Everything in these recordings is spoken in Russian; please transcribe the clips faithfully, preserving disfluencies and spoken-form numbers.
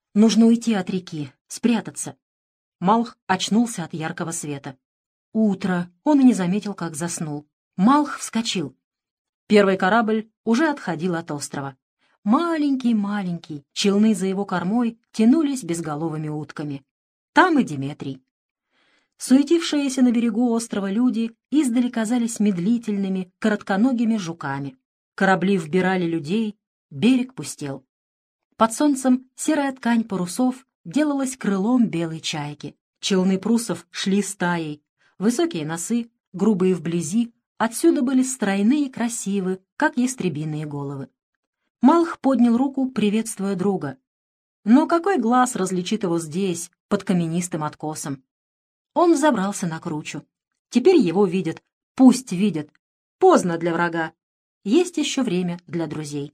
Нужно уйти от реки, спрятаться. Малх очнулся от яркого света. Утро. Он и не заметил, как заснул. Малх вскочил. Первый корабль уже отходил от острова. Маленький-маленький, челны за его кормой тянулись безголовыми утками. Там и Диметрий. Суетившиеся на берегу острова люди издали казались медлительными, коротконогими жуками. Корабли вбирали людей, берег пустел. Под солнцем серая ткань парусов делалась крылом белой чайки. Челны прусов шли стаей. Высокие носы, грубые вблизи, отсюда были стройные и красивы, как ястребиные головы. Малх поднял руку, приветствуя друга. Но какой глаз различит его здесь, под каменистым откосом? Он взобрался на кручу. Теперь его видят. Пусть видят. Поздно для врага. Есть еще время для друзей.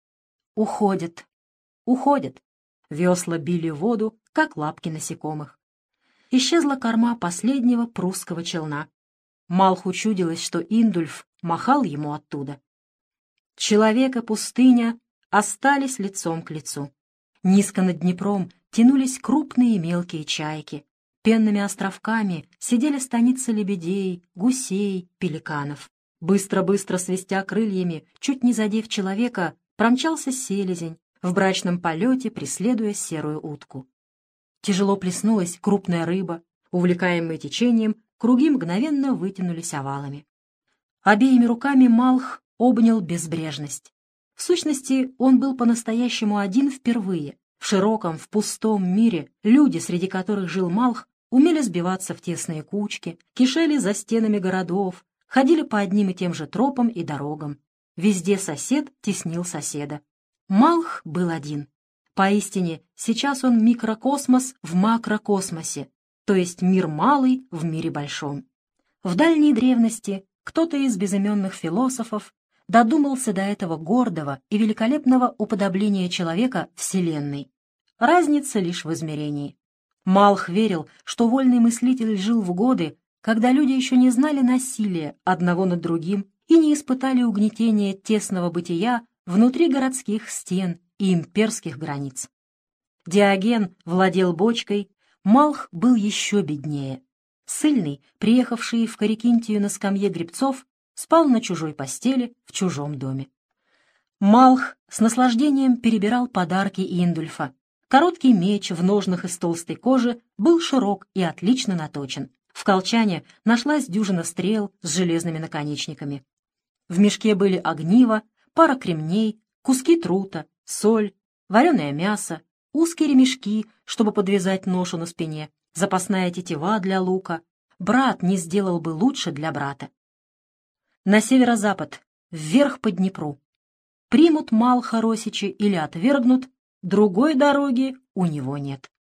Уходят. Уходят. Весла били воду, как лапки насекомых. Исчезла корма последнего прусского челна. Малху чудилось, что Индульф махал ему оттуда. Человек и пустыня остались лицом к лицу. Низко над Днепром тянулись крупные и мелкие чайки. Пенными островками сидели станицы лебедей, гусей, пеликанов. Быстро-быстро свистя крыльями, чуть не задев человека, промчался селезень, в брачном полете преследуя серую утку. Тяжело плеснулась крупная рыба, увлекаемые течением, круги мгновенно вытянулись овалами. Обеими руками Малх обнял безбрежность. В сущности, он был по-настоящему один впервые. В широком, в пустом мире люди, среди которых жил Малх, умели сбиваться в тесные кучки, кишели за стенами городов, ходили по одним и тем же тропам и дорогам. Везде сосед теснил соседа. Малх был один. Поистине, сейчас он микрокосмос в макрокосмосе, то есть мир малый в мире большом. В дальней древности кто-то из безыменных философов додумался до этого гордого и великолепного уподобления человека Вселенной. Разница лишь в измерении. Малх верил, что вольный мыслитель жил в годы, когда люди еще не знали насилия одного над другим и не испытали угнетения тесного бытия внутри городских стен и имперских границ. Диоген владел бочкой, Малх был еще беднее. Ссыльный, приехавший в Корикинтию на скамье гребцов, спал на чужой постели в чужом доме. Малх с наслаждением перебирал подарки Индульфа. Короткий меч в ножнах из толстой кожи был широк и отлично наточен. В колчане нашлась дюжина стрел с железными наконечниками. В мешке были огниво, пара кремней, куски трута, соль, вареное мясо, узкие ремешки, чтобы подвязать ношу на спине, запасная тетива для лука. Брат не сделал бы лучше для брата. На северо-запад, вверх по Днепру. Примут Малха росичи или отвергнут, другой дороги у него нет.